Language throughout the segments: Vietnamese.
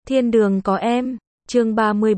Thiên đường có em, chương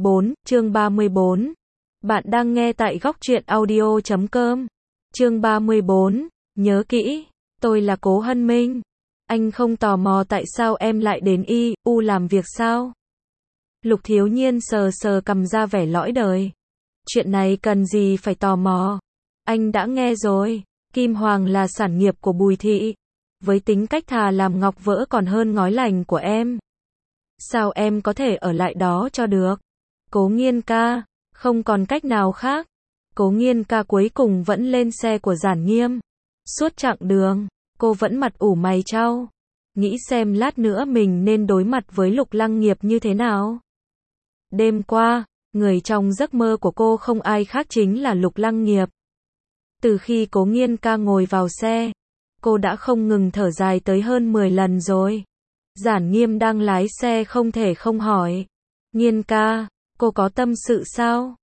34. Bạn đang nghe tại góc truyện audio.com. Chương 34, nhớ kỹ, tôi là Cố Hân Minh. Anh không tò mò tại sao em lại đến IU làm việc sao? Lục Thiếu Nhiên sờ sờ cằm ra vẻ lõi đời. Chuyện này cần gì phải tò mò? Anh đã nghe rồi, Kim Hoàng là sản nghiệp của Bùi Thị. Với tính cách thà làm ngọc vỡ còn hơn ngói lành của em. Sao em có thể ở lại đó cho được? Cố Nghiên ca, không còn cách nào khác. Cố Nghiên ca cuối cùng vẫn lên xe của Giản Nghiêm. Suốt chặng đường, cô vẫn mặt ủ mày chau. Nghĩ xem lát nữa mình nên đối mặt với Lục Lăng Nghiệp như thế nào. Đêm qua, người trong giấc mơ của cô không ai khác chính là Lục Lăng Nghiệp. Từ khi Cố Nghiên ca ngồi vào xe, cô đã không ngừng thở dài tới hơn 10 lần rồi. Giản Nghiêm đang lái xe không thể không hỏi. Nghiên ca, cô có tâm sự sao?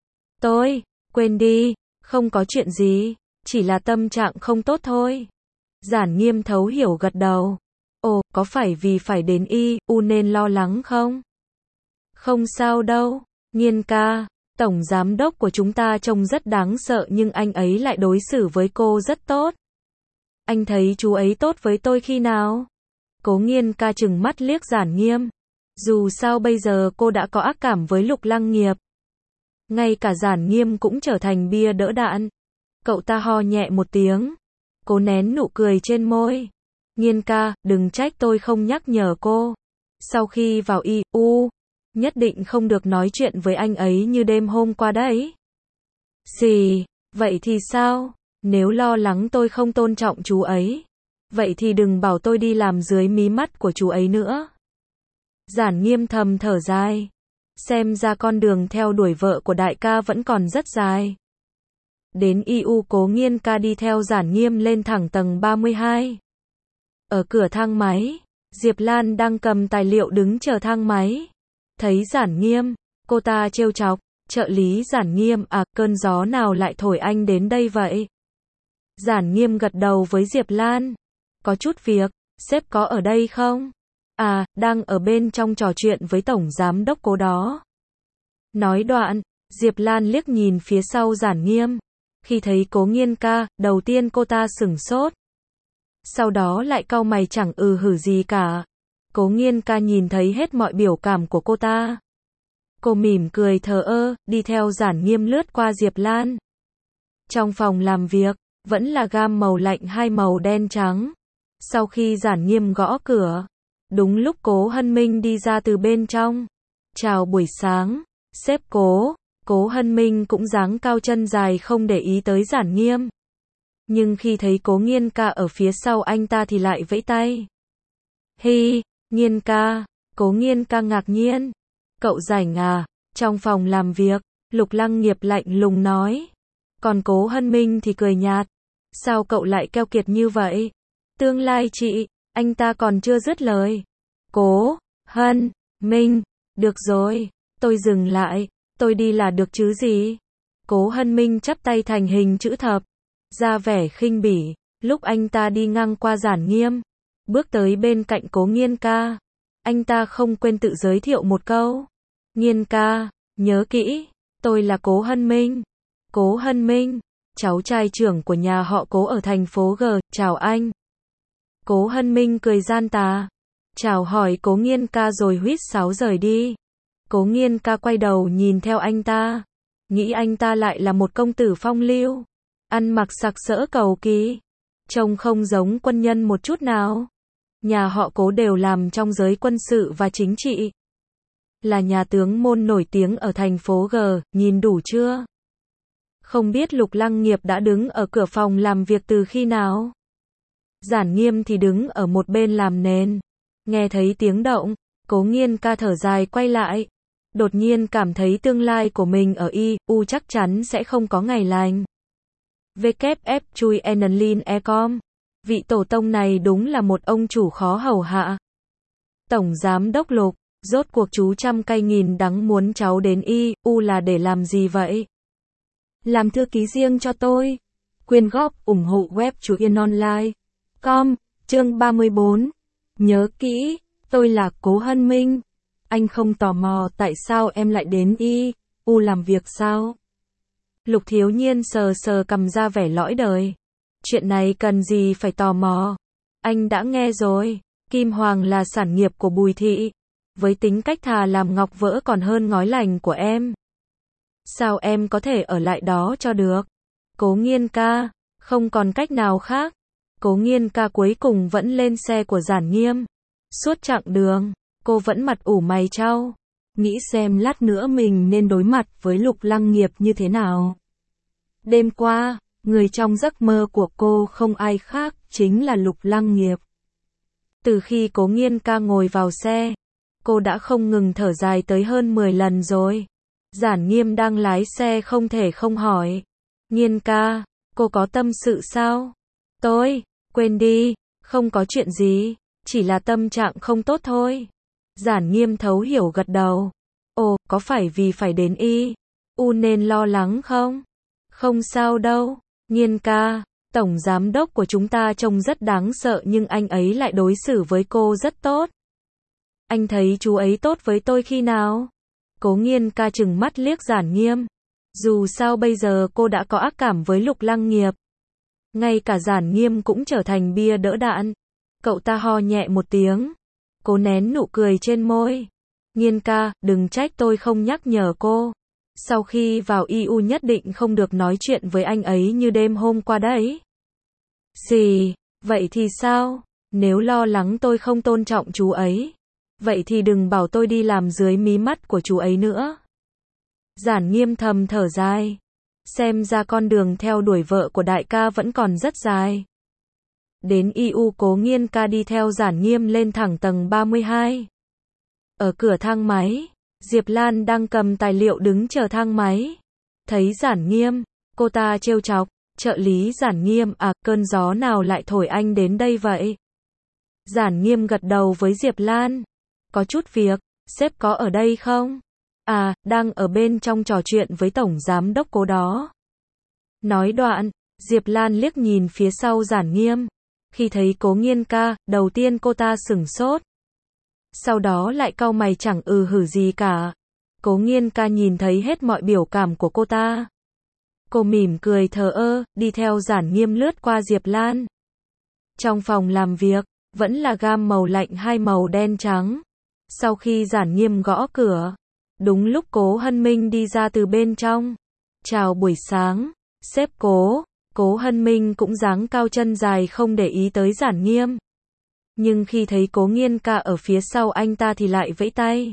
Quên đi, không có chuyện gì, chỉ là tâm trạng không tốt thôi. Giản Nghiêm thấu hiểu gật đầu. Ồ, có phải vì phải đến IU nên lo lắng không? Không sao đâu, Nghiên ca, tổng giám đốc của chúng ta trông rất đáng sợ nhưng anh ấy lại đối xử với cô rất tốt. Anh thấy chú ấy tốt với tôi khi nào? Cố Nghiên ca trừng mắt liếc Giản Nghiêm. Dù sao bây giờ cô đã có ác cảm với Lục Lăng Nghiệp. Ngay cả Giản Nghiêm cũng trở thành bia đỡ đạn. Cậu ta ho nhẹ một tiếng. Cố nén nụ cười trên môi. Nghiên ca, đừng trách tôi không nhắc nhở cô. Sau khi vào IU, nhất định không được nói chuyện với anh ấy như đêm hôm qua đấy. Gì? Vậy thì sao? Nếu lo lắng tôi không tôn trọng chú ấy, vậy thì đừng bảo tôi đi làm dưới mí mắt của chú ấy nữa. Giản Nghiêm thầm thở dài. Xem ra con đường theo đuổi vợ của đại ca vẫn còn rất dài. Đến IU, Cố Nghiên ca đi theo Giản Nghiêm lên thẳng tầng 32. Ở cửa thang máy, Diệp Lan đang cầm tài liệu đứng chờ thang máy. Thấy Giản Nghiêm, cô ta trêu chọc, trợ lý Giản Nghiêm, à, cơn gió nào lại thổi anh đến đây vậy? Giản Nghiêm gật đầu với Diệp Lan. Có chút việc, sếp có ở đây không? À, đang ở bên trong trò chuyện với tổng giám đốc Cố đó. Nói đoạn, Diệp Lan liếc nhìn phía sau Giản Nghiêm. Khi thấy Cố Nghiên ca, đầu tiên cô ta sửng sốt. Sau đó lại cau mày chẳng hử gì cả. Cố Nghiên ca nhìn thấy hết mọi biểu cảm của cô ta. Cô mỉm cười thờ ơ, đi theo Giản Nghiêm lướt qua Diệp Lan. Trong phòng làm việc, vẫn là gam màu lạnh hai màu đen trắng. Sau khi Giản Nghiêm gõ cửa, đúng lúc Cố Hân Minh đi ra từ bên trong. Chào buổi sáng, sếp Cố. Cố Hân Minh cũng dáng cao chân dài không để ý tới Giản Nghiêm. Nhưng khi thấy Cố Nghiên ca ở phía sau anh ta thì lại vẫy tay. Hi, Nghiên ca. Cố Nghiên ca ngạc nhiên. Cậu rảnh à? Trong phòng làm việc, Lục Lăng Nghiệp lạnh lùng nói. Còn Cố Hân Minh thì cười nhạt. Sao cậu lại keo kiệt như vậy? Tương lai chị, anh ta còn chưa dứt lời. Cố Hân Minh, được rồi, tôi dừng lại, tôi đi là được chứ gì? Cố Hân Minh chắp tay thành hình chữ thập, ra vẻ khinh bỉ. Lúc anh ta đi ngang qua Giản Nghiêm, bước tới bên cạnh Cố Nghiên ca, anh ta không quên tự giới thiệu một câu. Nghiên ca, nhớ kỹ, tôi là Cố Hân Minh. Cố Hân Minh, cháu trai trưởng của nhà họ Cố ở thành phố G, chào anh. Cố Hân Minh cười gian tà, chào hỏi Cố Nghiên ca rồi huýt sáo rời đi. Cố Nghiên ca quay đầu nhìn theo anh ta, nghĩ anh ta lại là một công tử phong lưu, ăn mặc sặc sỡ cầu kỳ, trông không giống quân nhân một chút nào. Nhà họ Cố đều làm trong giới quân sự và chính trị, là nhà tướng môn nổi tiếng ở thành phố G, nhìn đủ chưa? Không biết Lục Lăng Nghiệp đã đứng ở cửa phòng làm việc từ khi nào? Giản Nghiêm thì đứng ở một bên làm nền. Nghe thấy tiếng động, Cố Nghiên ca thở dài quay lại. Đột nhiên cảm thấy tương lai của mình ở IU chắc chắn sẽ không có ngày lành. WF chui Enlin Ecom. Vị tổ tông này đúng là một ông chủ khó hầu hạ. Tổng giám đốc Lục, rốt cuộc chú trăm cay nghìn đắng muốn cháu đến IU là để làm gì vậy? Làm thư ký riêng cho tôi. Quyên góp ủng hộ web chuyenonline.com. Chương 34. Nhớ kỹ, tôi là Cố Hân Minh. Anh không tò mò tại sao em lại đến U làm việc sao? Lục Thiếu Nhiên sờ sờ cằm ra vẻ lõi đời. Chuyện này cần gì phải tò mò? Anh đã nghe rồi, Kim Hoàng là sản nghiệp của Bùi Thị. Với tính cách thà làm ngọc vỡ còn hơn ngói lành của em. Sao em có thể ở lại đó cho được? Cố Nghiên ca, không còn cách nào khác. Cố Nghiên ca cuối cùng vẫn lên xe của Giản Nghiêm. Suốt chặng đường, cô vẫn mặt ủ mày chau, nghĩ xem lát nữa mình nên đối mặt với Lục Lăng Nghiệp như thế nào. Đêm qua, người trong giấc mơ của cô không ai khác, chính là Lục Lăng Nghiệp. Từ khi Cố Nghiên ca ngồi vào xe, cô đã không ngừng thở dài tới hơn 10 lần rồi. Giản Nghiêm đang lái xe không thể không hỏi. Nghiên ca, cô có tâm sự sao? Tôi, quên đi, không có chuyện gì, chỉ là tâm trạng không tốt thôi. Giản Nghiêm thấu hiểu gật đầu. Ồ, có phải vì phải đến U nên lo lắng không? Không sao đâu, Nghiên ca, tổng giám đốc của chúng ta trông rất đáng sợ nhưng anh ấy lại đối xử với cô rất tốt. Anh thấy chú ấy tốt với tôi khi nào? Cố Nghiên ca trừng mắt liếc Giản Nghiêm. Dù sao bây giờ cô đã có ác cảm với Lục Lăng Nghiệp. Ngay cả Giản Nghiêm cũng trở thành bia đỡ đạn. Cậu ta ho nhẹ một tiếng. Cố nén nụ cười trên môi. Nghiên ca, đừng trách tôi không nhắc nhở cô. Sau khi vào IU nhất định không được nói chuyện với anh ấy như đêm hôm qua đấy. Gì? Vậy thì sao? Nếu lo lắng tôi không tôn trọng chú ấy, vậy thì đừng bảo tôi đi làm dưới mí mắt của chú ấy nữa. Giản Nghiêm thầm thở dài. Xem ra con đường theo đuổi vợ của đại ca vẫn còn rất dài. Đến IU, Cố Nghiên ca đi theo Giản Nghiêm lên thẳng tầng 32. Ở cửa thang máy, Diệp Lan đang cầm tài liệu đứng chờ thang máy. Thấy Giản Nghiêm, cô ta trêu chọc, trợ lý Giản Nghiêm, à, cơn gió nào lại thổi anh đến đây vậy? Giản Nghiêm gật đầu với Diệp Lan. Có chút việc, sếp có ở đây không? À, đang ở bên trong trò chuyện với tổng giám đốc Cố đó. Nói đoạn, Diệp Lan liếc nhìn phía sau Giản Nghiêm. Khi thấy Cố Nghiên ca, đầu tiên cô ta sửng sốt. Sau đó lại cau mày chẳng hử gì cả. Cố Nghiên ca nhìn thấy hết mọi biểu cảm của cô ta. Cô mỉm cười thờ ơ, đi theo Giản Nghiêm lướt qua Diệp Lan. Trong phòng làm việc, vẫn là gam màu lạnh hai màu đen trắng. Sau khi Giản Nghiêm gõ cửa, đúng lúc Cố Hân Minh đi ra từ bên trong. Chào buổi sáng, sếp Cố. Cố Hân Minh cũng dáng cao chân dài không để ý tới Giản Nghiêm. Nhưng khi thấy Cố Nghiên ca ở phía sau anh ta thì lại vẫy tay.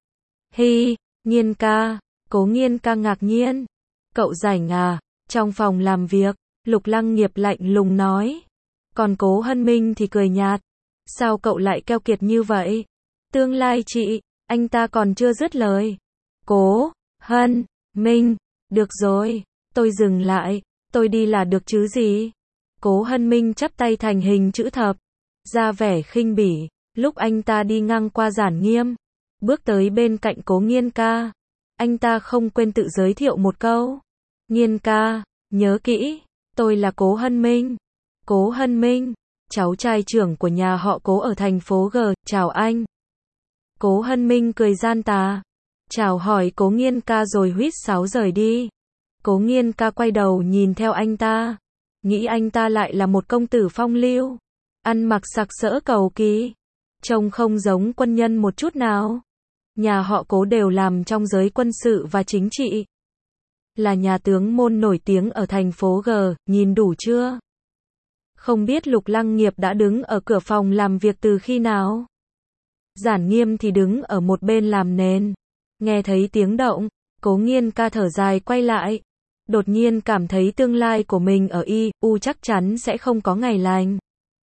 Hi, Nghiên ca. Cố Nghiên ca ngạc nhiên. Cậu rảnh à? Trong phòng làm việc, Lục Lăng Nghiệp lạnh lùng nói. Còn Cố Hân Minh thì cười nhạt. Sao cậu lại keo kiệt như vậy? Tương lai chị, anh ta còn chưa dứt lời. Cố Hân Minh, được rồi, tôi dừng lại, tôi đi là được chứ gì? Cố Hân Minh chắp tay thành hình chữ thập, ra vẻ khinh bỉ. Lúc anh ta đi ngang qua Giản Nghiêm, bước tới bên cạnh Cố Nghiên ca, anh ta không quên tự giới thiệu một câu. Nghiên ca, nhớ kỹ, tôi là Cố Hân Minh. Cố Hân Minh, cháu trai trưởng của nhà họ Cố ở thành phố G, chào anh. Cố Hân Minh cười gian tà, chào hỏi Cố Nghiên ca rồi huýt sáo rời đi. Cố Nghiên ca quay đầu nhìn theo anh ta, nghĩ anh ta lại là một công tử phong lưu, ăn mặc sặc sỡ cầu kỳ, trông không giống quân nhân một chút nào. Nhà họ Cố đều làm trong giới quân sự và chính trị, là nhà tướng môn nổi tiếng ở thành phố G, nhìn đủ chưa? Không biết Lục Lăng Nghiệp đã đứng ở cửa phòng làm việc từ khi nào? Giản Nghiêm thì đứng ở một bên làm nền. Nghe thấy tiếng động, Cố Nghiên ca thở dài quay lại. Đột nhiên cảm thấy tương lai của mình ở IU chắc chắn sẽ không có ngày lành.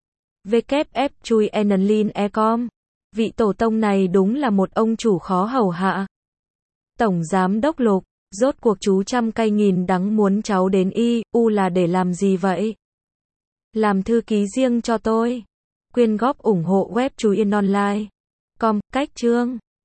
WF chui Enlin Ecom. Vị tổ tông này đúng là một ông chủ khó hầu hạ. Tổng giám đốc Lục, rốt cuộc chú trăm cay nghìn đắng muốn cháu đến IU là để làm gì vậy? Làm thư ký riêng cho tôi. Quyên góp ủng hộ web Chú Yên Online. Com, cách chương.